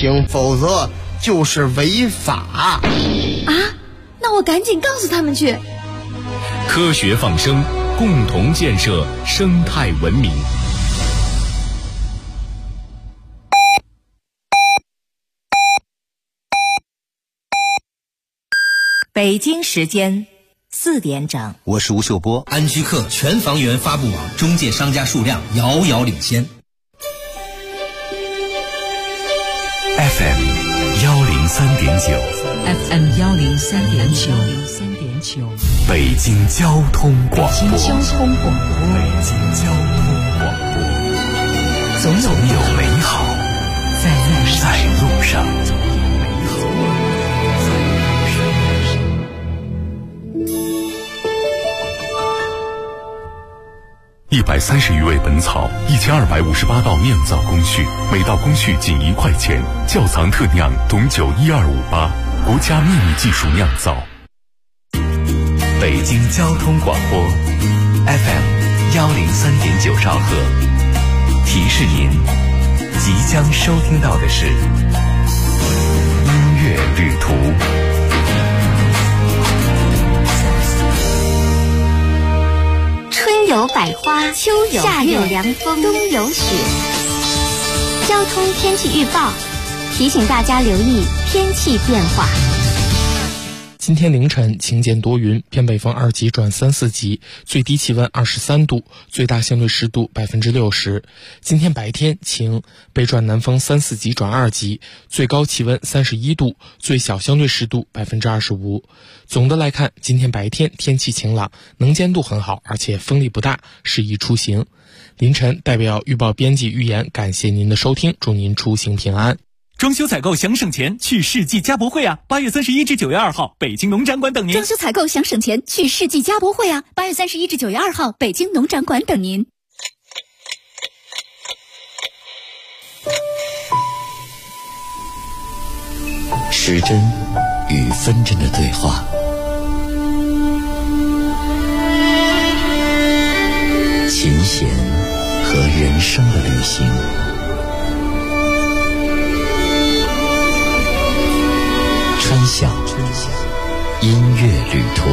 行，否则就是违法。 啊，那我赶紧告诉他们去。 科学放生，共同建设生态文明。 北京时间4点整， 我是吴秀波。 安居客全房源发布网中介商家数量遥遥领先。 FM 103.9 FM 103.9， 北京交通广播。 北京交通广播，总有美好在路上。 130余味本草，1258道酿造工序，每道工序仅1块钱。窖藏特酿董酒12588，国家秘密技术酿造。 北京交通广播 FM 103.9兆赫，提示您即将收听到的是音乐旅途。 春有百花，秋有夏有凉风，冬有雪。交通天气预报提醒大家留意天气变化。 今天凌晨晴间多云，偏北风2级转3、4级，最低气温23度，最大相对湿度60%。今天白天晴，北转南风3、4级转2级，最高气温31度，最小相对湿度25%。总的来看，今天白天天气晴朗，能见度很好，而且风力不大，适宜出行。凌晨代表预报编辑预言，感谢您的收听，祝您出行平安。 装修采购想省钱，去世纪家博会啊！8月31至9月2号，北京农展馆等您。 装修采购想省钱，去世纪家博会啊！8月31至9月2号，北京农展馆等您。 时针与分针的对话，琴弦和人生的旅行。穿晓音乐旅途。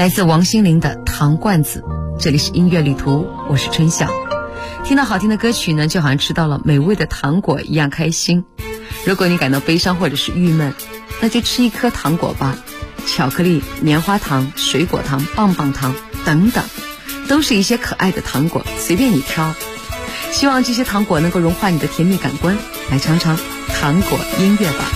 来自王心凌的糖罐子。这里是音乐旅途，我是春晓。听到好听的歌曲呢，就好像吃到了美味的糖果一样开心。如果你感到悲伤或者是郁闷，那就吃一颗糖果吧，巧克力、棉花糖、水果糖、棒棒糖等等，都是一些可爱的糖果，随便你挑。希望这些糖果能够融化你的甜蜜感官，来尝尝糖果音乐吧。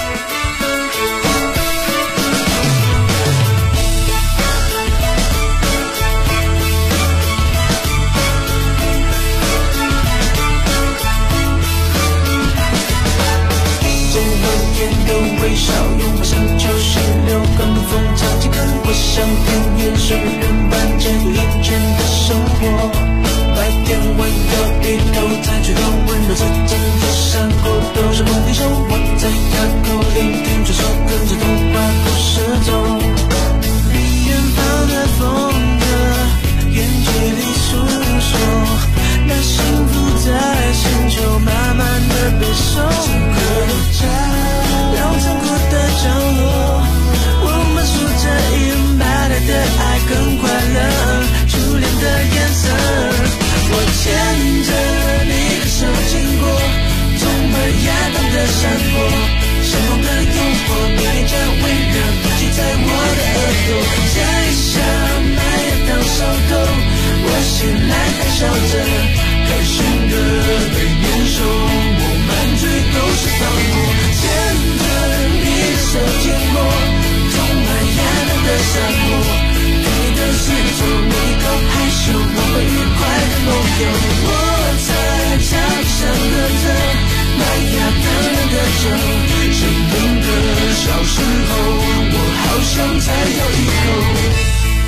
微笑拥抱像96根风长几根，我像田园诗人般解读眼前的生活。白天我有一头采取的温柔，自真的山谷都是梦里手，我在哑口聆听传说，跟着童话故事走。远方的风筝远距离诉说，那幸福在星球慢慢的被收割。残酷的角落，我们数着1买来的爱更快乐，初恋的颜色。我牵着你的手经过充满亚当的山坡，闪光的诱惑，你脸颊微热，不记在我的耳朵，摘下麦芽当手头，我醒来还笑着，开心的被年兽，我满嘴都是糖果。手经过充满亚当的山坡，对你的四周每一口害羞，我们愉快的梦游。我在墙上喝着麦芽糖的酒，生命的小时候，我好想再咬一口。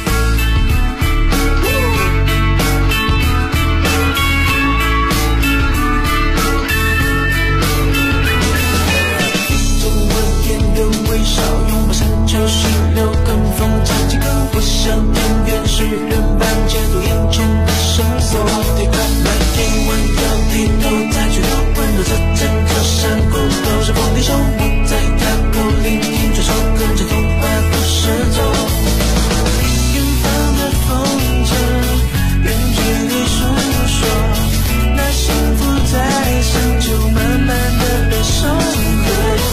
微笑拥抱96根风长几根，我像田园诗人般解读眼前的生活。白天我要低头采取的温柔，这整个山谷都是风里手，我在哑口聆听传说，跟着童话故事走。远方的风筝远距离诉说，那幸福在星球慢慢的被收割。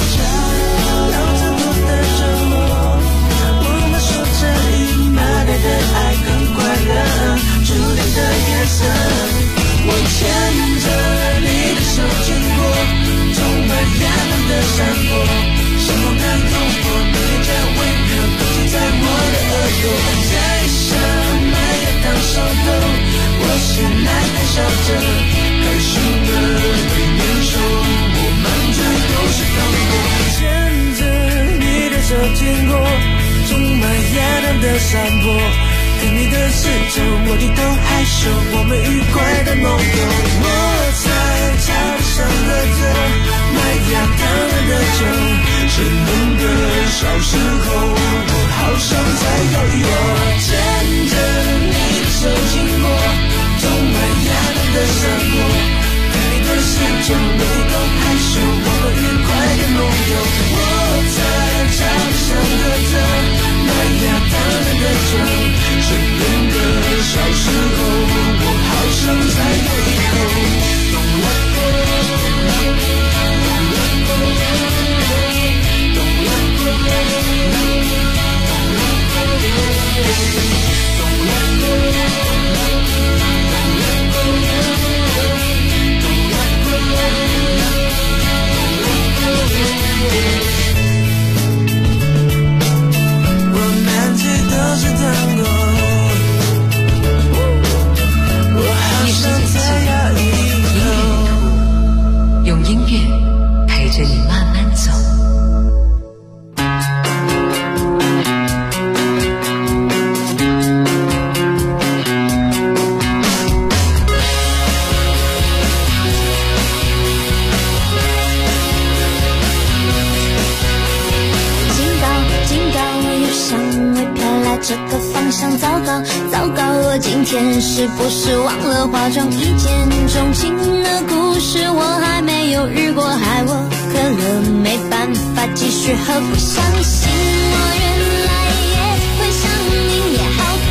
的爱更快乐，初恋的颜色。我牵着你的手经过充满亚当的山坡，闪光的诱惑，你脸颊微热，不记在我的耳朵，摘下麦芽当手头，我醒来还笑着，开心的被年兽，我满嘴都是糖果。牵着你的手经过充满亚当的山坡，跟你的四周我低头害羞，我们愉快的梦游。我在桥上喝着麦芽糖的酒，生命的小时候，我好想再咬一口。牵着你的手经过充满亚当的山坡，跟你的四周我低头害羞，我们愉快的梦游。我在桥上喝着麦芽糖的酒，生命的小时候，我好想再咬一口。 这个方向糟糕，糟糕！我今天是不是忘了化妆？一见钟情的故事我还没有遇过，害我渴了没办法继续喝，不相信我原来也会想你，也好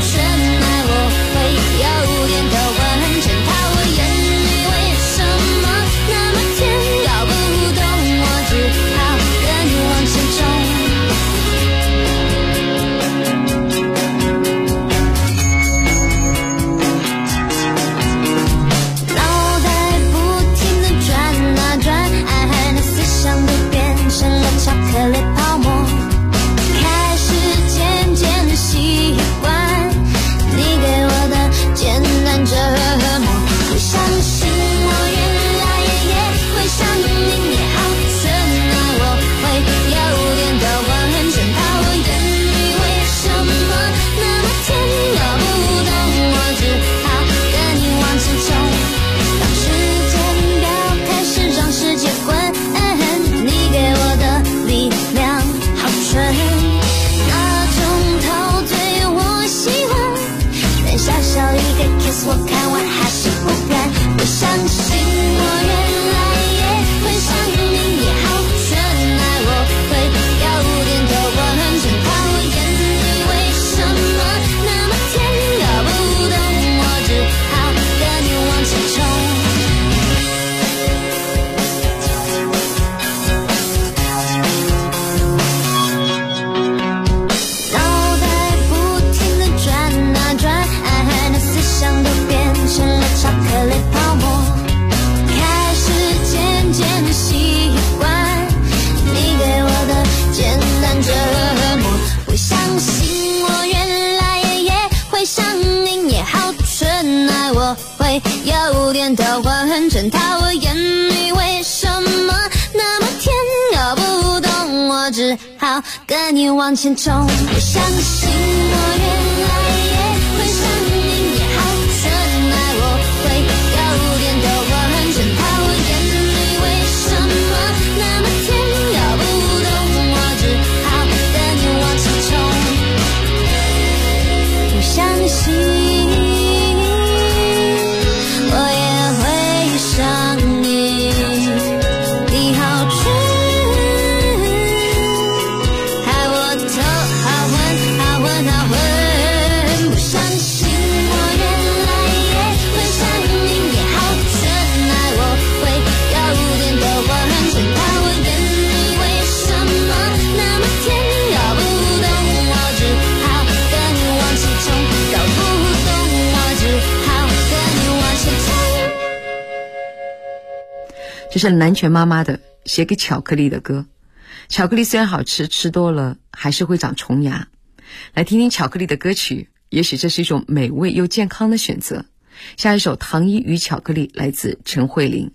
会有点的昏沉，他我眼里为什么那么甜？搞不懂，我只好跟你往前冲。不相信我原来也会想你，也好纯爱，我会有点的昏沉，他我眼里为什么那么甜？搞不懂，我只好跟你往前冲。不相信这是南拳妈妈的写给巧克力的歌。巧克力虽然好吃，吃多了还是会长虫牙。来听听巧克力的歌曲，也许这是一种美味又健康的选择。下一首《糖衣与巧克力》来自陈慧琳。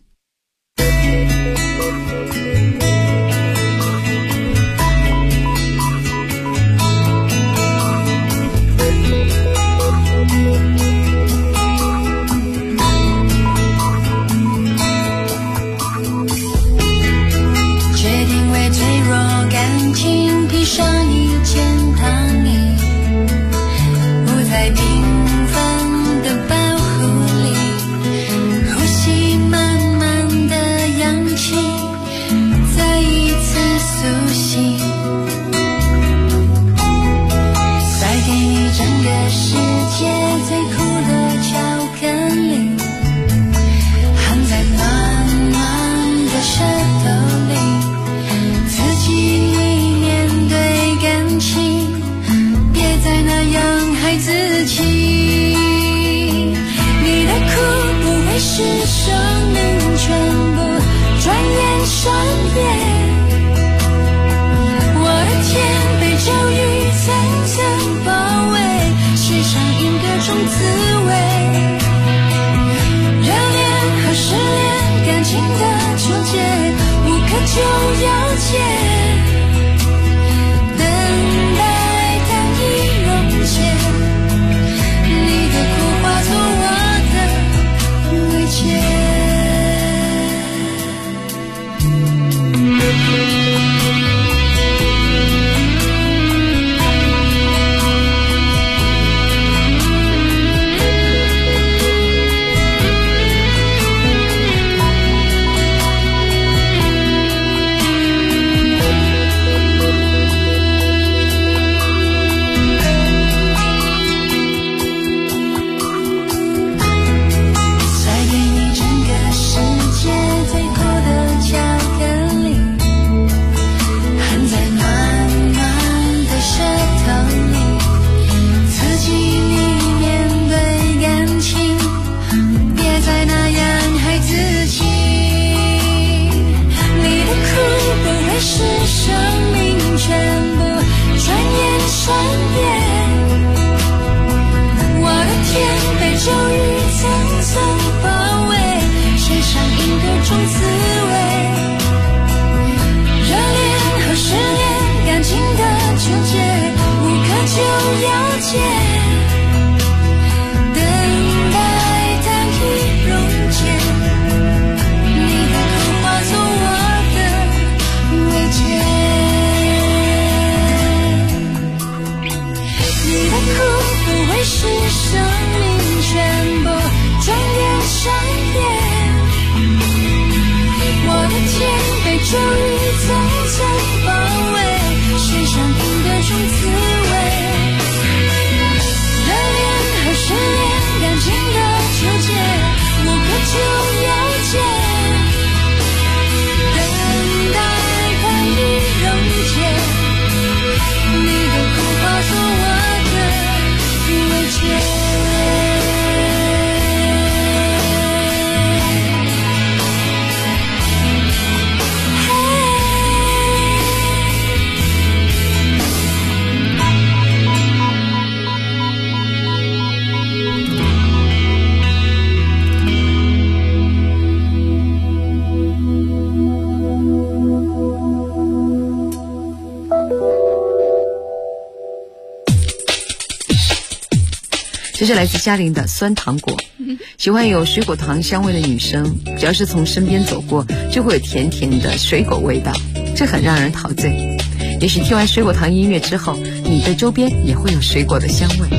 这是来自嘉玲的酸糖果。喜欢有水果糖香味的女生，只要是从身边走过，就会有甜甜的水果味道，这很让人陶醉。也许听完水果糖音乐之後，你的周邊也會有水果的香味。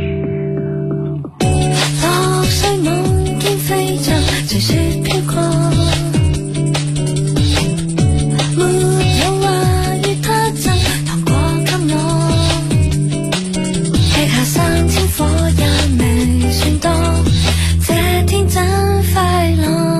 落碎夢見飛翔，隨雪飄過，沒有話與他爭，糖果給我，吃下3000火也未算多，這天真快樂。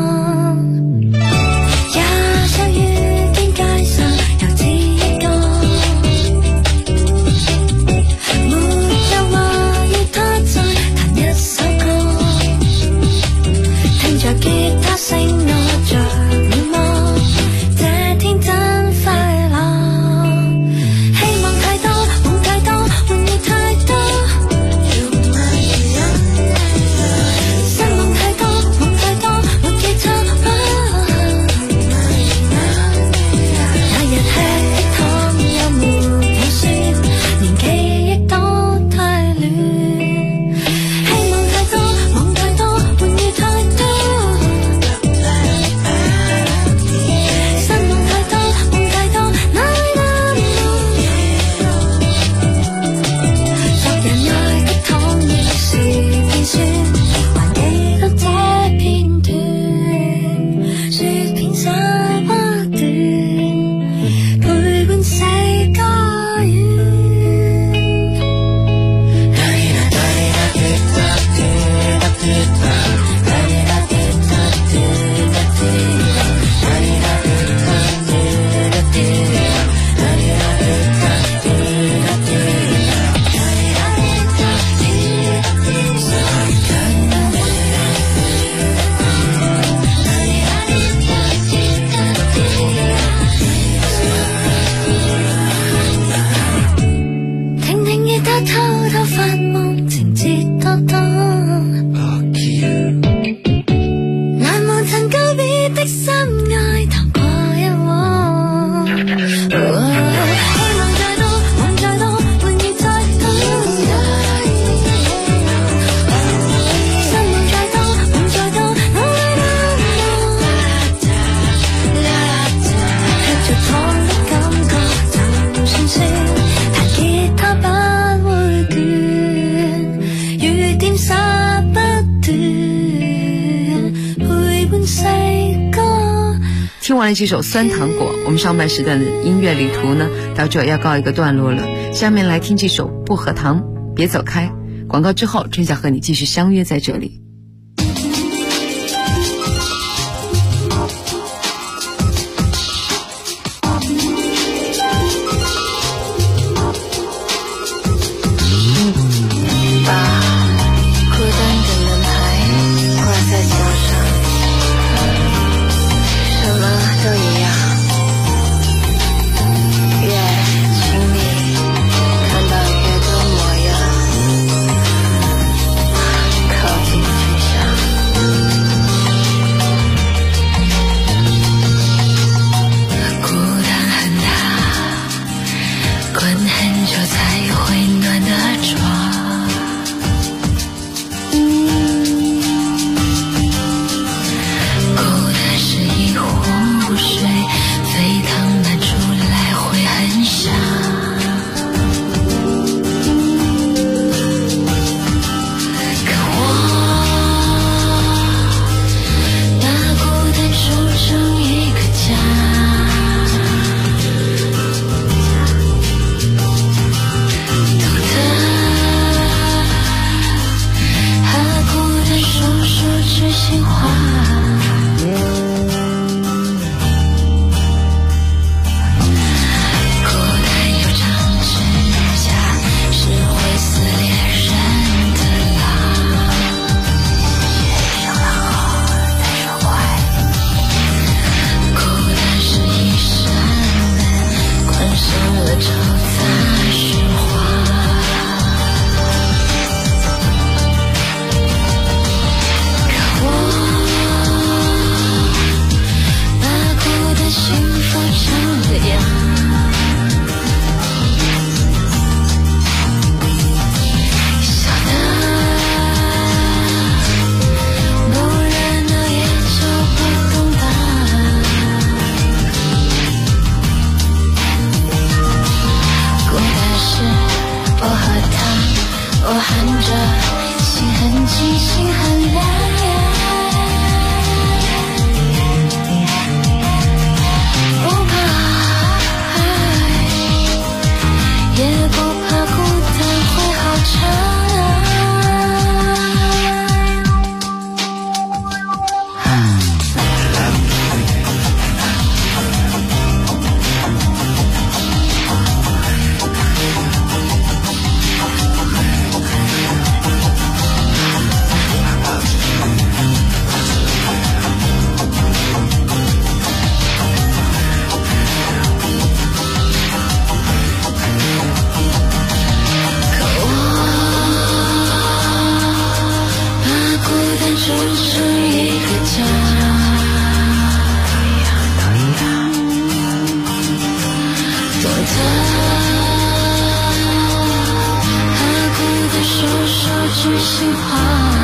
听完了这首酸糖果，我们上半时段的音乐旅途呢，到这要告一个段落了。下面来听这首薄荷糖，别走开。广告之后，春晓和你继续相约在这里。 靠近。 真成一个家。多大还哭得手手知心话。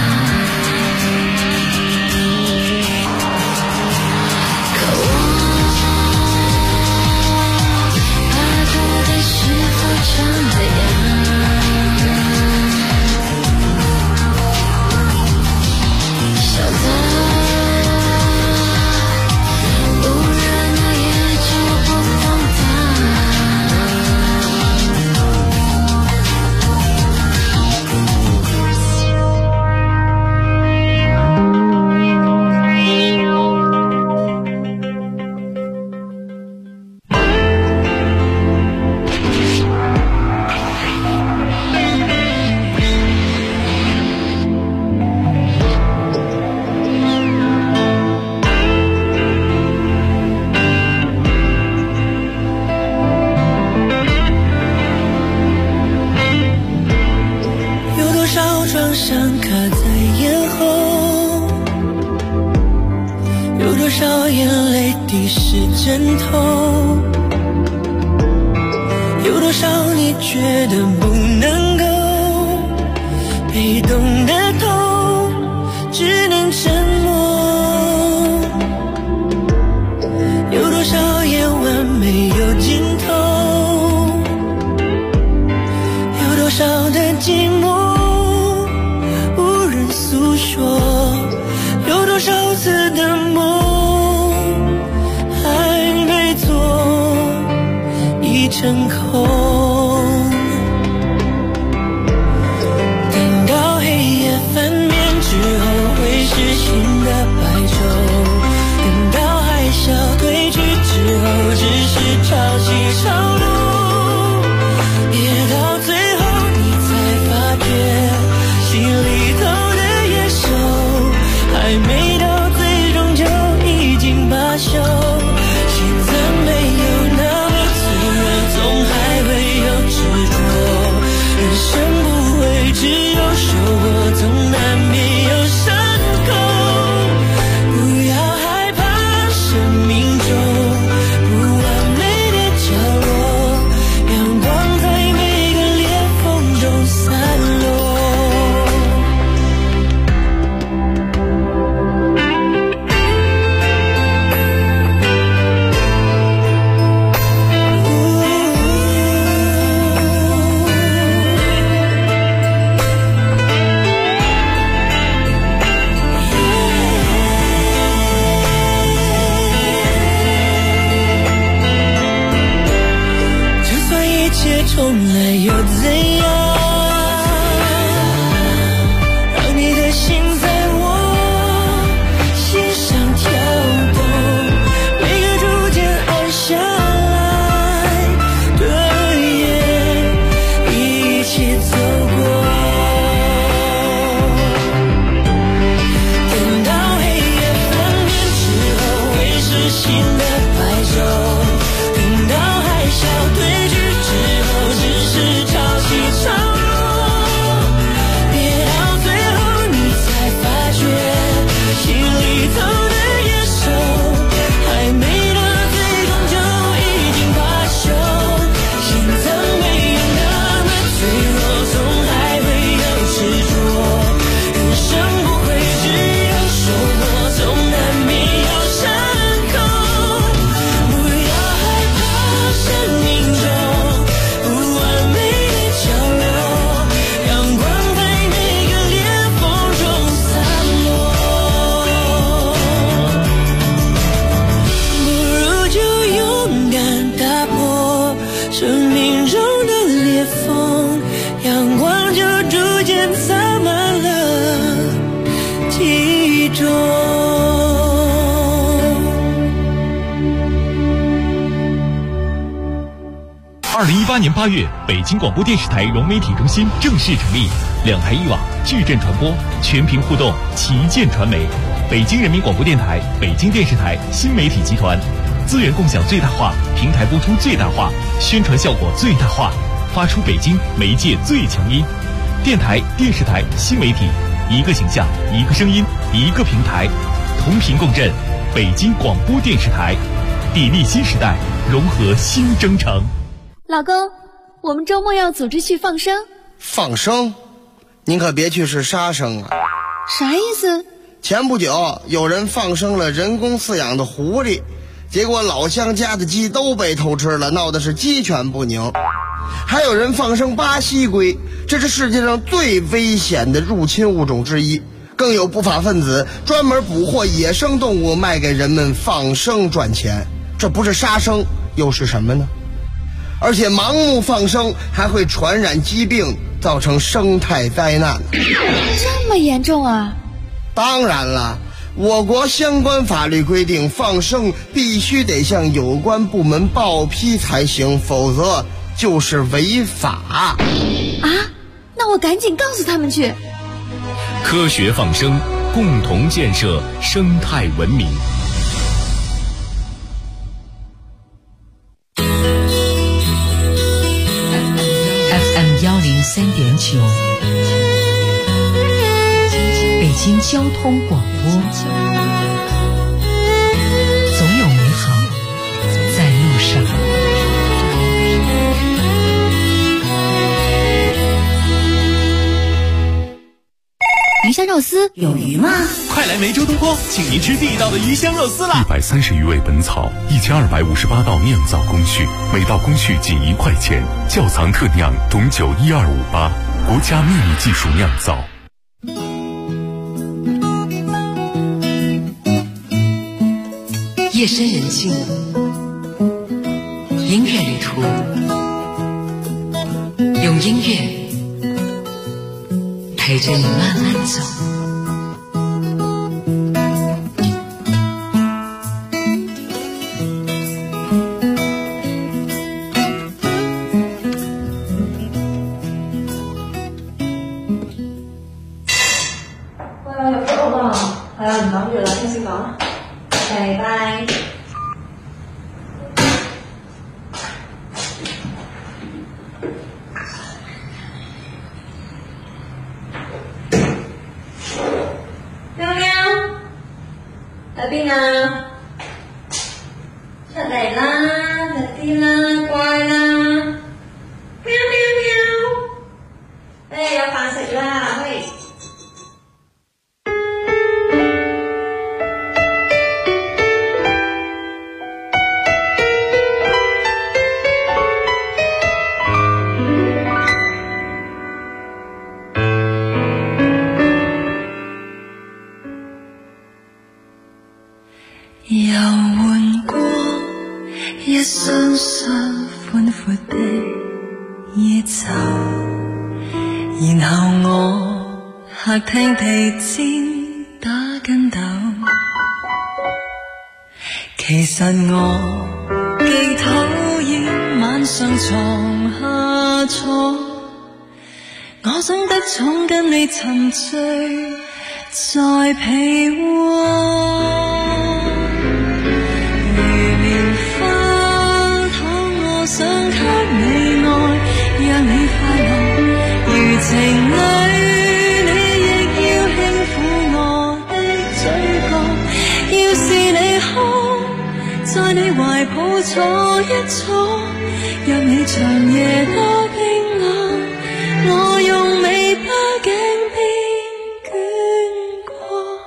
2018年8月，北京广播电视台融媒体中心正式成立，2台1网，矩阵传播，全屏互动，旗舰传媒。北京人民广播电台、北京电视台新媒体集团，资源共享最大化，平台播出最大化，宣传效果最大化，发出北京媒介最强音。电台、电视台、新媒体一个形象，一个声音，一个平台，同频共振。北京广播电视台，砥砺新时代，融合新征程。 老公，我们周末要组织去放生。 放生？您可别去是杀生啊！ 啥意思？ 前不久有人放生了人工饲养的狐狸，结果老乡家的鸡都被偷吃了，闹得是鸡犬不宁。还有人放生巴西龟，这是世界上最危险的入侵物种之一。更有不法分子专门捕获野生动物卖给人们放生赚钱，这不是杀生又是什么呢？而且盲目放生还会传染疾病，造成生态灾难。 这么严重啊？ 当然了，我国相关法律规定，放生必须得向有关部门报批才行，否则就是违法。 啊？那我赶紧告诉他们去。 科学放生，共同建设生态文明。 FM 103.9，北京交通广播，总有美好在路上。 鱼香肉丝有鱼吗？ 快来梅州东坡，请您吃地道的鱼香肉丝啦 ！130余味本草，1258道酿造工序，每道工序仅1块钱，窖藏特酿，董酒12588，国家秘密技术酿造。 夜深人静，音乐旅途，用音乐陪着你慢慢走。 有时候嘛，哎呀，你忙着了，先洗澡了。拜拜。喵喵，喺邊啊？出嚟啦，快啲啦，乖啦！喵喵喵，有飯食啦，喂！ 遊換過一雙雙寬闊的夜袖，然後我客廳地氈打緊抖，其實我既討厭晚上床下坐，我想得寵跟你沉醉在被窩。想給你愛，讓你快樂，如情侶，你亦要輕撫我的嘴角。要是你哭，在你懷抱坐一坐，讓你長夜多冰冷，我用尾巴頸邊捲過。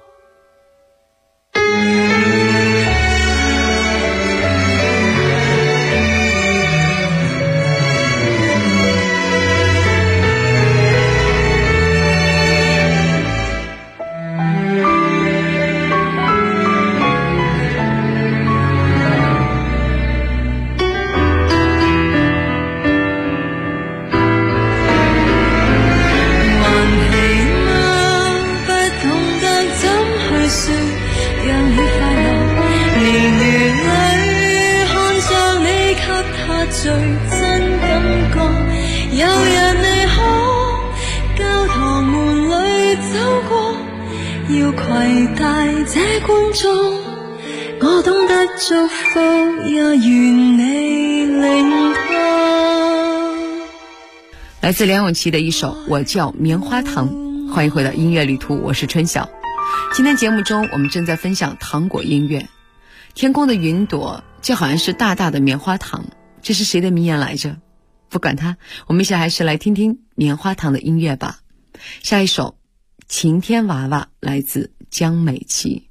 最真感覺，有日你可教堂門裏走過，要攜帶這觀眾，我懂得祝福，也願你聆聽。 來自梁詠琪的一首《我叫棉花糖》， 欢迎回到音乐旅途，我是春晓。今天节目中我们正在分享糖果音乐。天空的云朵就好像是大大的棉花糖，这是谁的名言来着？不管它，我们一起还是来听听棉花糖的音乐吧。下一首晴天娃娃来自江美琪。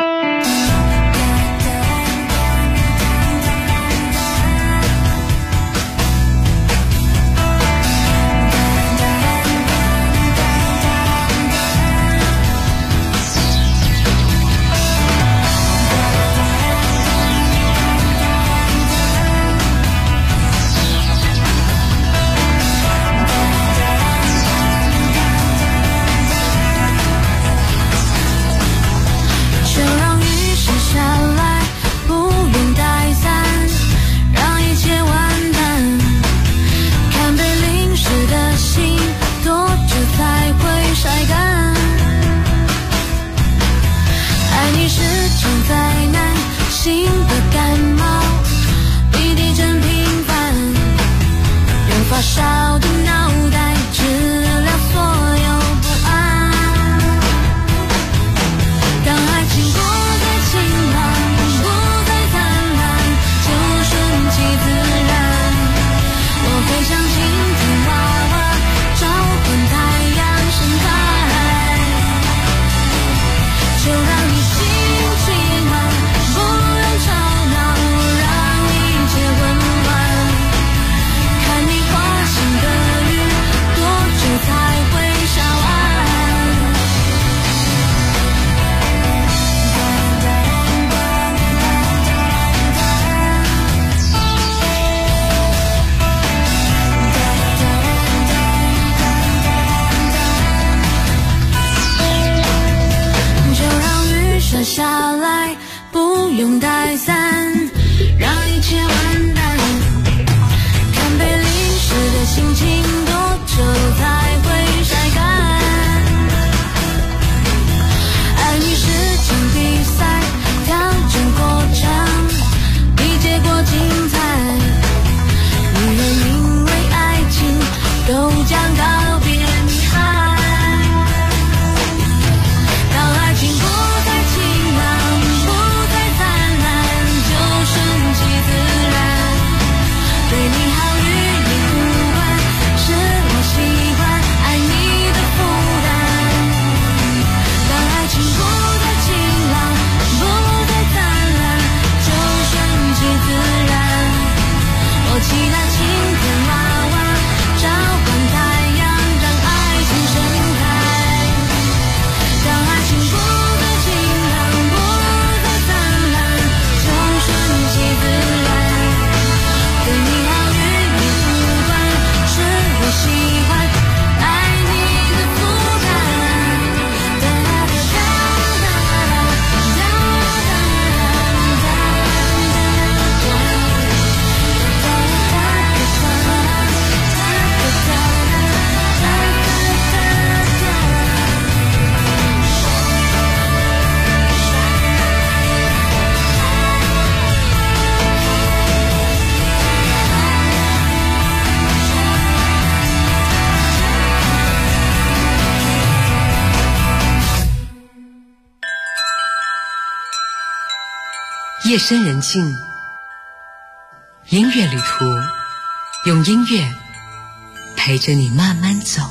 夜深人静，音乐旅途，用音乐陪着你慢慢走。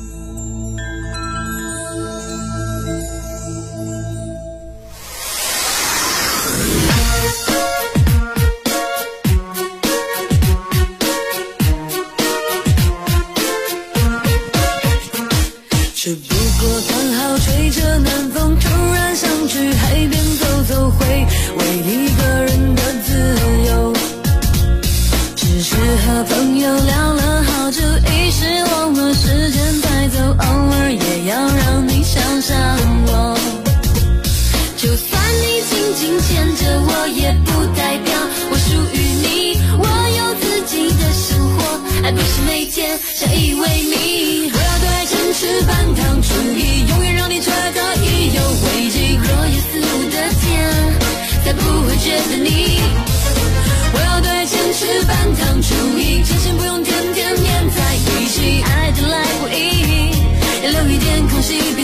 只不过刚好吹着南风，突然想去海边走走，回味一个人的自由。只是和朋友聊了好久，一时忘了时间带走，偶尔也要让你想想我。就算你紧紧牵着我，也不代表我属于你。我有自己的生活，还不是每天相依为命。我要对城市半糖注意，永远让你觉得意犹未尽。若有似无的甜，才不会觉得腻。我要对城市半糖注意，真心不用天天黏在一起，爱的来不易，也留一点空隙。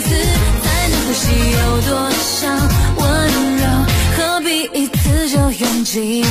境。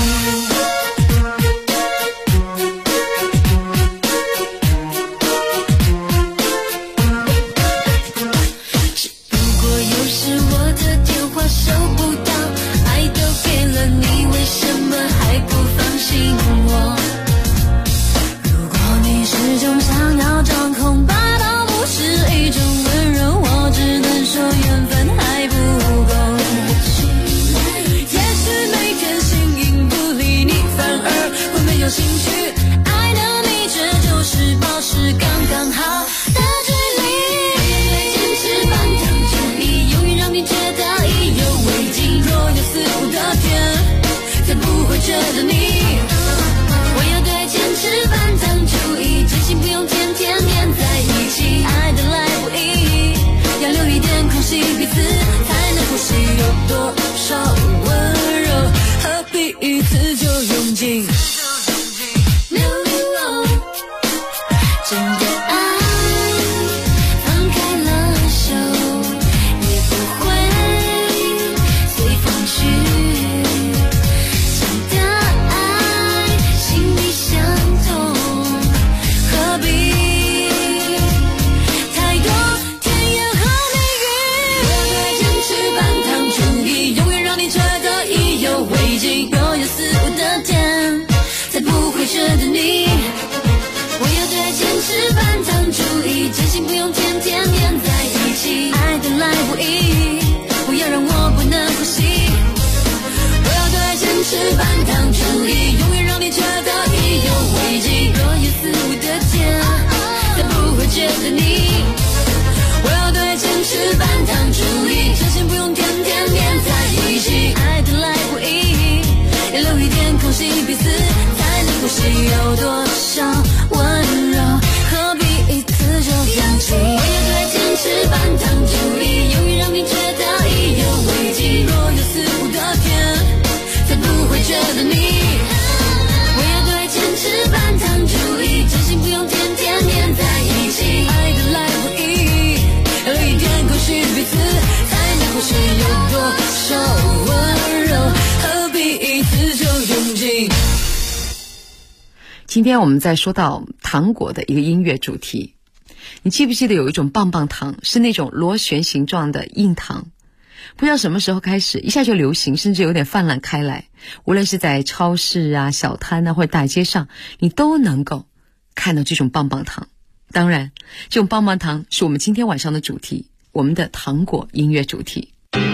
今天我们在说到糖果的一个音乐主题，你记不记得有一种棒棒糖是那种螺旋形状的硬糖，不知道什么时候开始一下就流行，甚至有点泛滥开来，无论是在超市啊、小摊啊或者大街上，你都能够看到这种棒棒糖。当然这种棒棒糖是我们今天晚上的主题，我们的糖果音乐主题。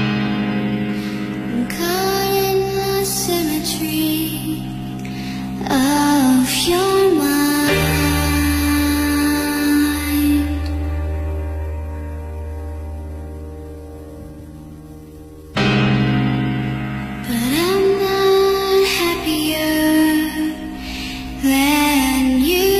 Of your mind, but I'm not happier than you.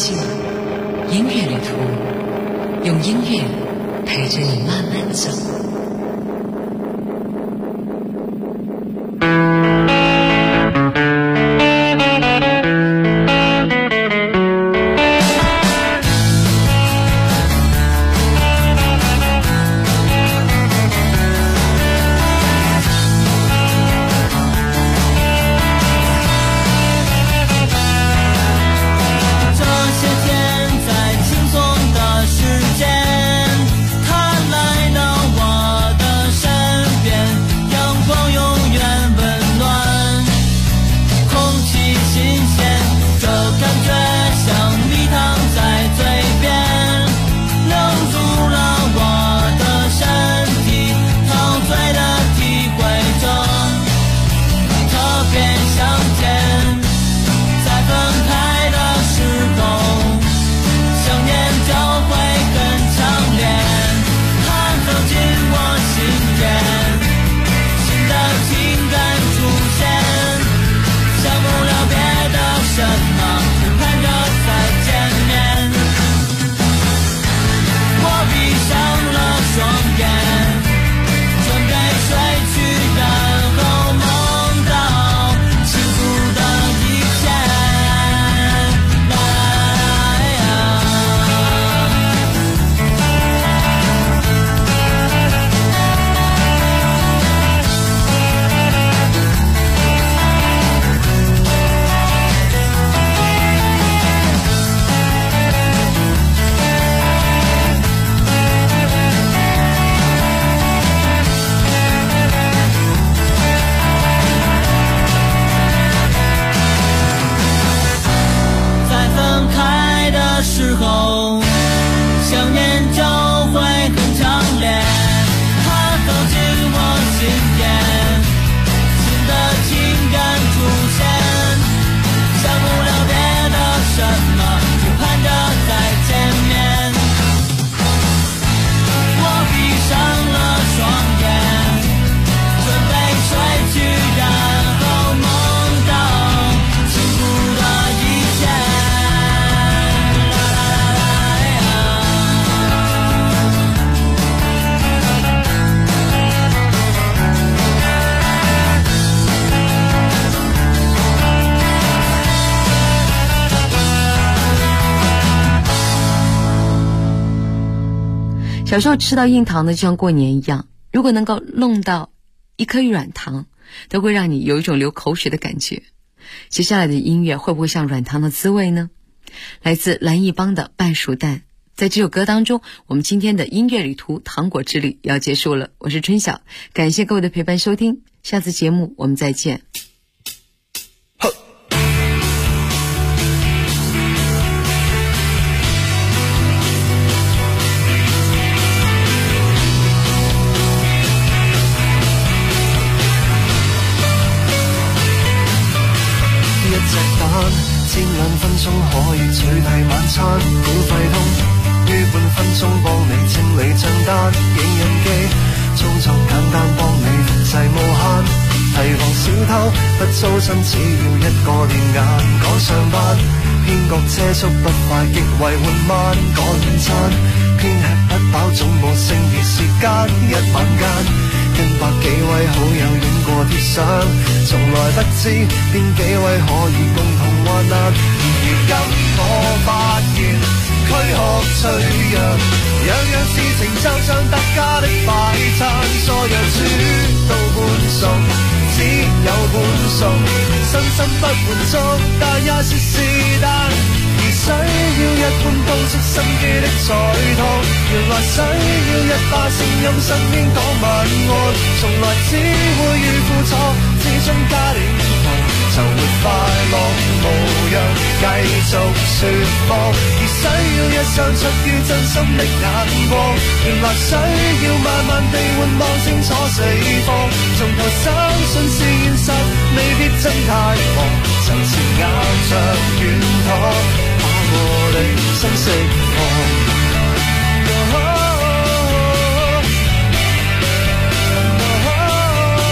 性，音乐旅途，用音乐陪着你慢慢走。小时候吃到硬糖呢，就像过年一样，如果能够弄到一颗软糖，都会让你有一种流口水的感觉。接下来的音乐会不会像软糖的滋味呢？来自蓝一帮的半熟蛋。在这首歌当中，我们今天的音乐旅途糖果之旅要结束了。我是春晓，感谢各位的陪伴收听，下次节目我们再见。 煎2分鐘可以取替晚餐，免費通於半分鐘幫你清理帳單，影印機操作簡單，幫你複製無限，提防小偷不糟心，只要一個電眼趕上班，偏覺車速不快，極為緩慢，趕餐偏吃不飽，總冇剩餘時間，一晚間跟百幾位好友影過貼相，從來不知邊幾位可以共同患難，而如今我發現軀殼脆弱，樣樣事情就像特價的快餐，所有煮到半熟，只有半熟，身心不滿足，但也是是但，而需要一般高速心機的彩託，原來需要一把聲音身邊講晚安，從來只會遇苦楚，之中加點糖就會快樂模樣繼續説謊，而需要一雙出於真心的眼光，原來需要慢慢地緩望清楚四方，從頭相信是現實，未必真太忙，就似咬着軟糖，把我的心釋放。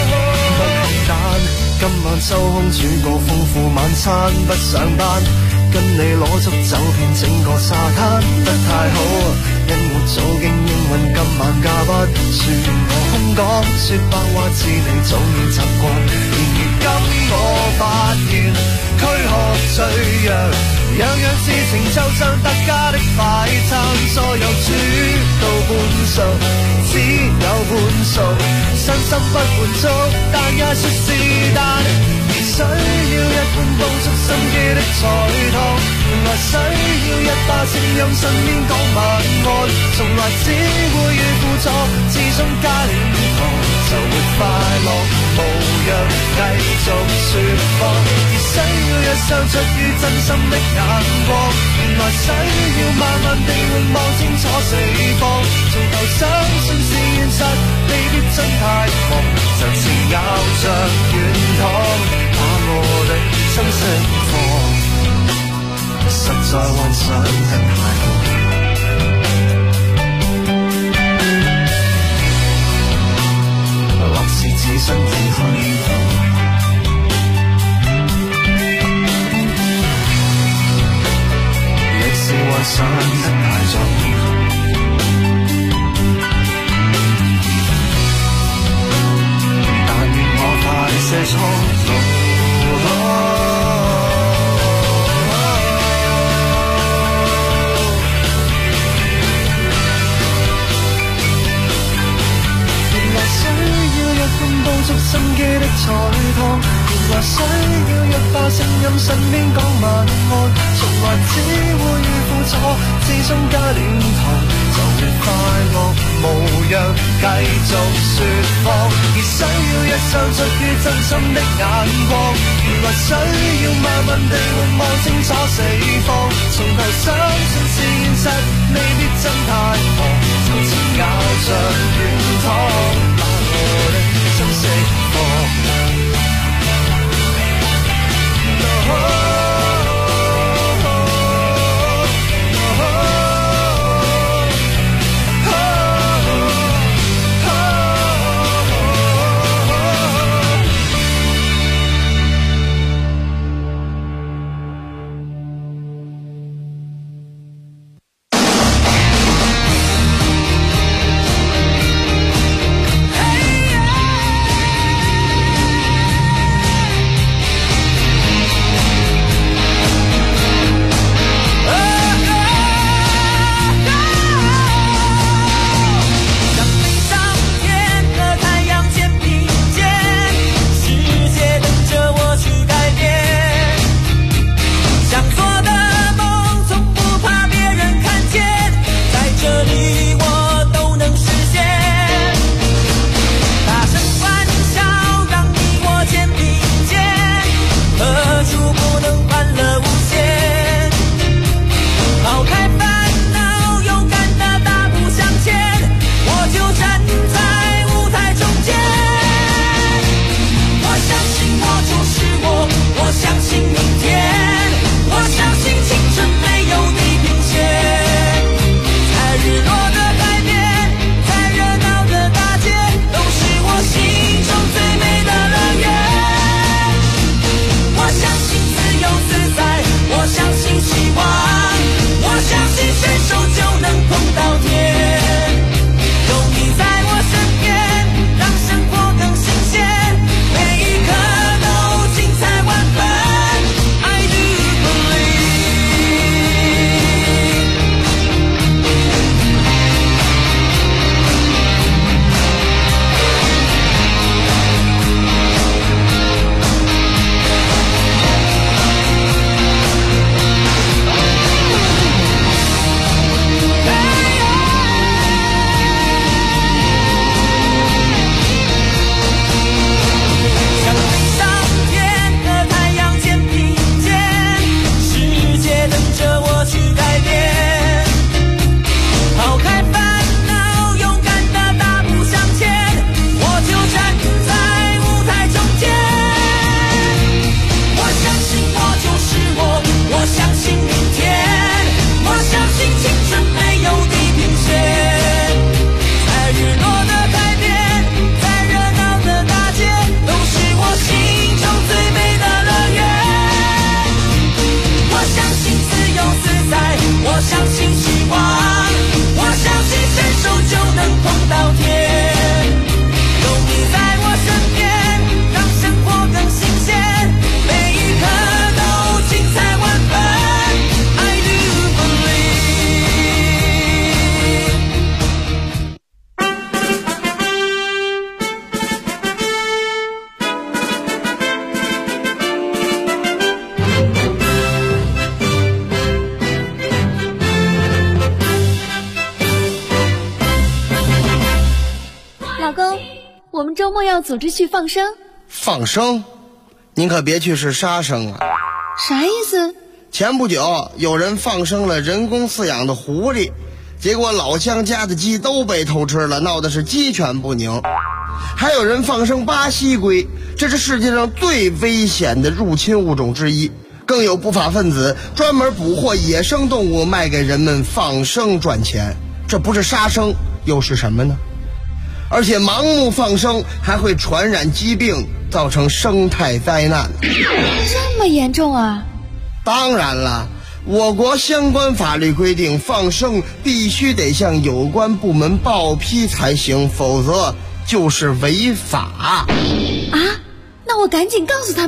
今晚收空煮個豐富晚餐，不上班， 跟你攞足走遍整個沙灘不太好，因我早經應允今晚假不算我空講，說白話知你早已習慣。然而今我發現軀殼脆弱，樣樣事情就像特價的快餐，所有煮到半熟，只有半熟，身心不滿足，但也說是但。需要一碗煲足心機的菜湯，原來需要一把聲音身邊講晚安，從來只會與輔助，始終加點糖就會快樂無恙繼續説謊。而需要一雙出於真心的眼光，原來需要慢慢地會望清楚四方，從頭相信是現實，未必真太忙，就似咬着軟糖。我的真釋放，實在幻想得太好，或是自身已虛構，亦是幻想得太早，但願我快些蒼老。煲足心機的菜湯，原來需要一把聲音身邊講晚安，從來只會與輔助，始終加點糖就會快樂無恙繼續説謊。而需要一雙出於真心的眼光，原來需要慢慢地會望清楚四方，從頭相信是現實，未必真太忙，就似咬着軟糖，把我的真釋放。 老公，我们周末要组织去放生。 放生？您可别去是杀生啊！ 啥意思？ 前不久有人放生了人工饲养的狐狸，结果老乡家的鸡都被偷吃了，闹的是鸡犬不宁。还有人放生巴西龟，这是世界上最危险的入侵物种之一。更有不法分子专门捕获野生动物卖给人们放生赚钱，这不是杀生又是什么呢？而且盲目放生还会传染疾病，造成生态灾难。 这么严重啊？ 当然了，我国相关法律规定，放生必须得向有关部门报批才行，否则就是违法。 啊，那我赶紧告诉他们。